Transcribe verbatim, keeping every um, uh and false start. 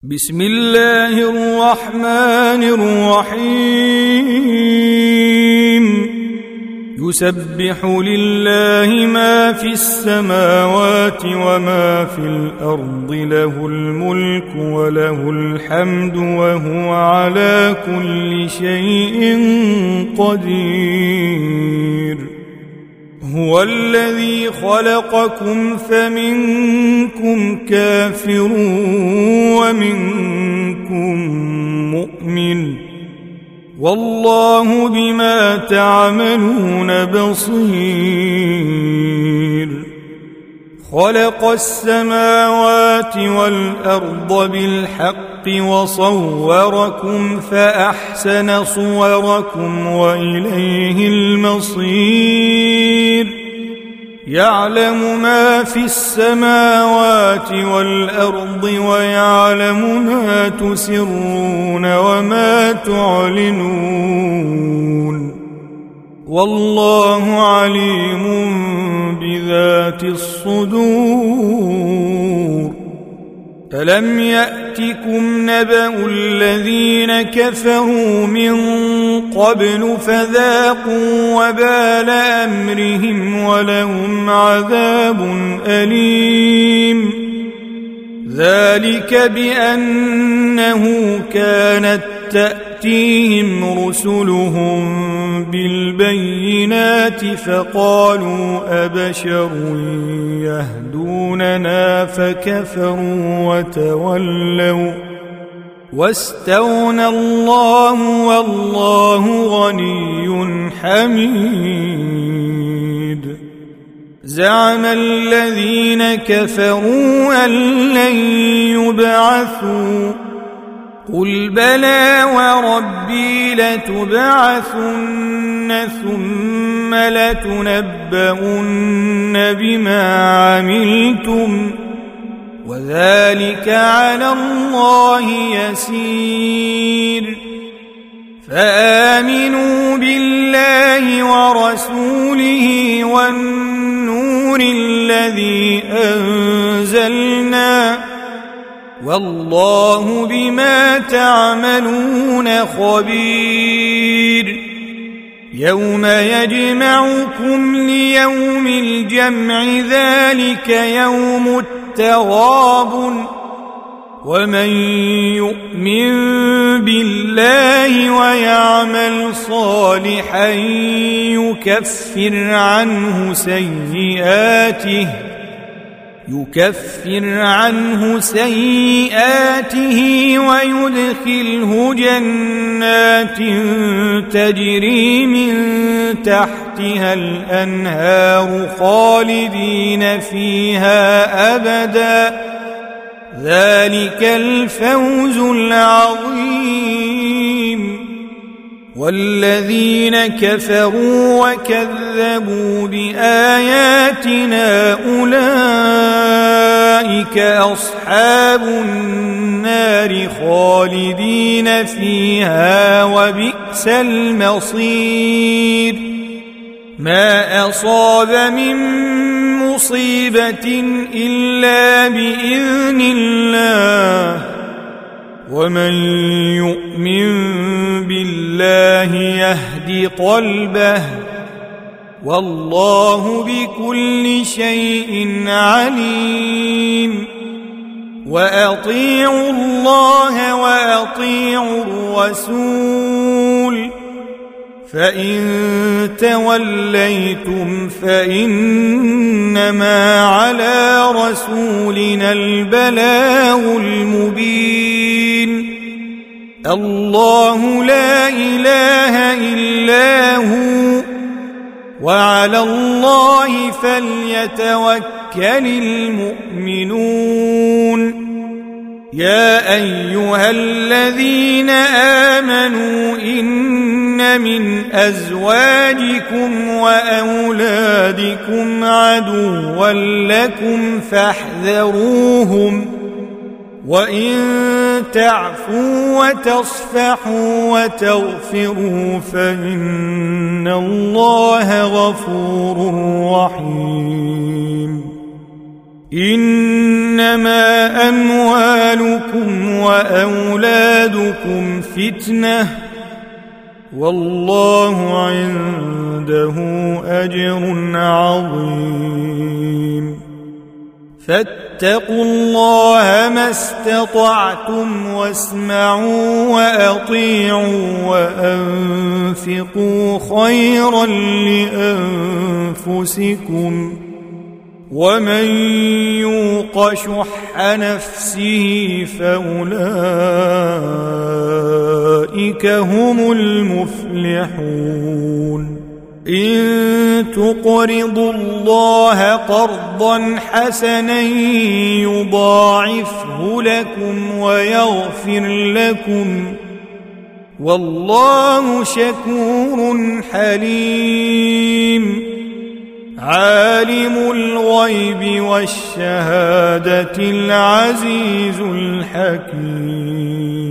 بسم الله الرحمن الرحيم يسبح لله ما في السماوات وما في الأرض له الملك وله الحمد وهو على كل شيء قدير هو الذي خلقكم فمنكم كافر ومنكم مؤمن والله بما تعملون بصير خلق السماوات والأرض بالحق وصوركم فأحسن صوركم وإليه المصير يعلم ما في السماوات والأرض ويعلم ما تسرون وما تعلنون والله عليم بذات الصدور ألم يأتكم نبأ الذين كفروا من قبل فذاقوا وبال أمرهم ولهم عذاب أليم ذلك بأنه كانت تأتيهم رسلهم بالبينات فقالوا أبشر يهدوننا فكفروا وتولوا واستغنى الله والله غني حميد زعم الذين كفروا أن لن يبعثوا قل بلى وربي لتبعثن ثم لتنبؤن بما عملتم وذلك على الله يسير فآمنوا بالله ورسوله والنور الذي أنزلنا والله بما تعملون خبير يوم يجمعكم ليوم الجمع ذلك يوم التغابن ومن يؤمن بالله ويعمل صالحا يكفر عنه سيئاته يكفر عنه سيئاته ويدخله جنات تجري من تحتها الأنهار خالدين فيها أبدا ذلك الفوز العظيم والذين كفروا وكذبوا بآياتنا أولئك أصحاب النار خالدين فيها وبئس المصير ما أصاب من مصيبة إلا بإذن الله ومن يؤمن بالله يهد قلبه والله بكل شيء عليم وأطيعوا الله وأطيعوا الرسول فإن توليتم فإنما على رسولنا البلاغ المبين الله لا إله إلا هو وعلى الله فليتوكل المؤمنون يا أيها الذين آمنوا إن من أزواجكم وأولادكم عدوا لكم فاحذروهم وإن تعفوا وتصفحوا وتغفروا فإن الله غفور رحيم إنما أموالكم وأولادكم فتنة والله عنده أجر عظيم فاتقوا الله ما استطعتم واسمعوا وأطيعوا وأنفقوا خيرا لأنفسكم ومن يوق شح نفسه فأولئك هم المفلحون إن تقرضوا الله قرضا حسنا يضاعفه لكم ويغفر لكم والله شكور حليم عالم الغيب والشهادة العزيز الحكيم